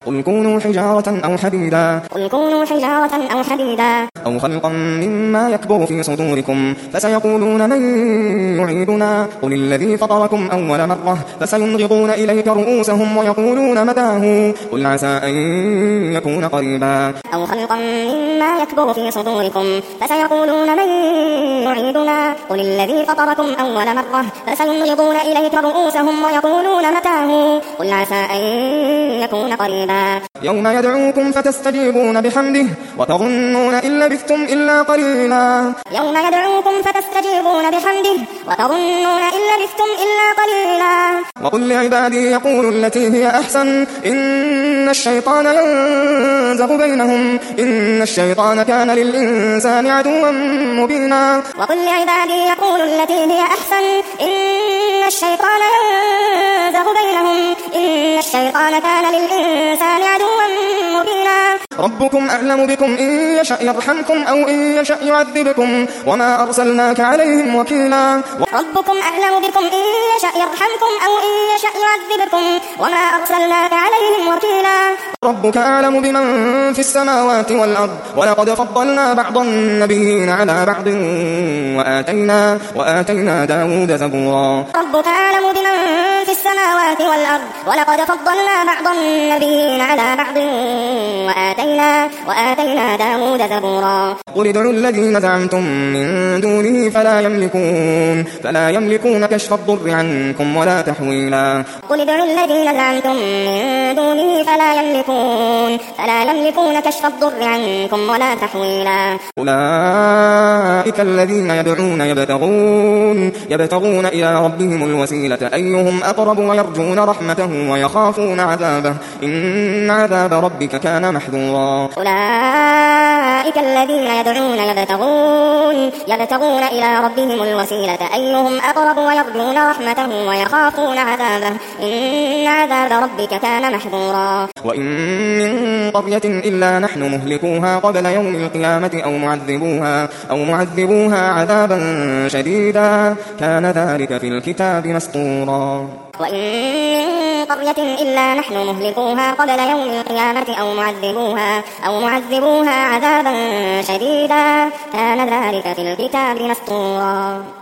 قل كونوا حجارة أو حديدا أو خلقا مما يكبر في صدوركم فسيقولون من يعيدنا قل الذي فطركم أول مرة فسينغضون إليك رؤوسهم ويقولون متاه قل عسى أن يكون قريبا أو خلقا مما يكبر في صدوركم فسيقولون من يعيدنا قل الذي فطركم أول مرة فسينغضون إليك رؤوسهم ويقولون متاه قل عسى أن يكون قريبا يوم يدعوكم فتستجيبون بحمده وتظنون إن لبثتم إلا قليلا يوم يدعوكم فتستجيبون بحمده وتظنون إن لبثتم إلا قليلا وقل لعبادي يقولوا التي هي أحسن إن الشيطان ينزغ بينهم إن الشيطان كان للإنسان عدوا مبينا وقل لعبادي يقولوا التي هي أحسن إن الشيطان ينزغ بينهم إن الشيطان كان للإنسان عدوا مبينا ربكم أعلم بكم إن يشأ يرحمكم أو إن يشأ يعذبكم وما أرسلناك عليهم وكيلا ربكم أعلم بكم إن يشأ يرحمكم أو إن يشأ يعذبكم وما أرسلناك عليهم وكيلا ربك أعلم بمن في السماوات والأرض ولقد فضلنا بعض النبيين على بعض وآتينا داود زبورا ربك أعلم بمن في السماوات والأرض ولقد فضلنا بعض النبيين على بعض وآتينا داود زبورا قل ادعوا الذين زعمتم من دونه فلا يملكون كشف الضر عنكم ولا تحويلا قل ادعوا الذين زعمتم من دونه فلا يملكون كشف الضر عنكم ولا تحويلا أولئك الذين يدعون يبتغون إلى ربهم الوسيلة أيهم أقرب ويرجون رحمته ويخافون عذابه إن عذاب ربك كان محذورا أولئك الذين يدعون يبتغون إلى ربهم الوسيلة أيهم أقرب ويرجون رحمته ويخافون عذابه إن عذاب ربك كان محذورا وإن من قرية إلا نحن مهلكوها قبل يوم القيامة أو معذبوها عذابا شديدا كان ذلك في الكتاب مسطورا وإن من قرية إلا نحن مهلكوها قبل يوم القيامة أو معذبوها عذابا شديدا كان ذلك في الكتاب مسطورا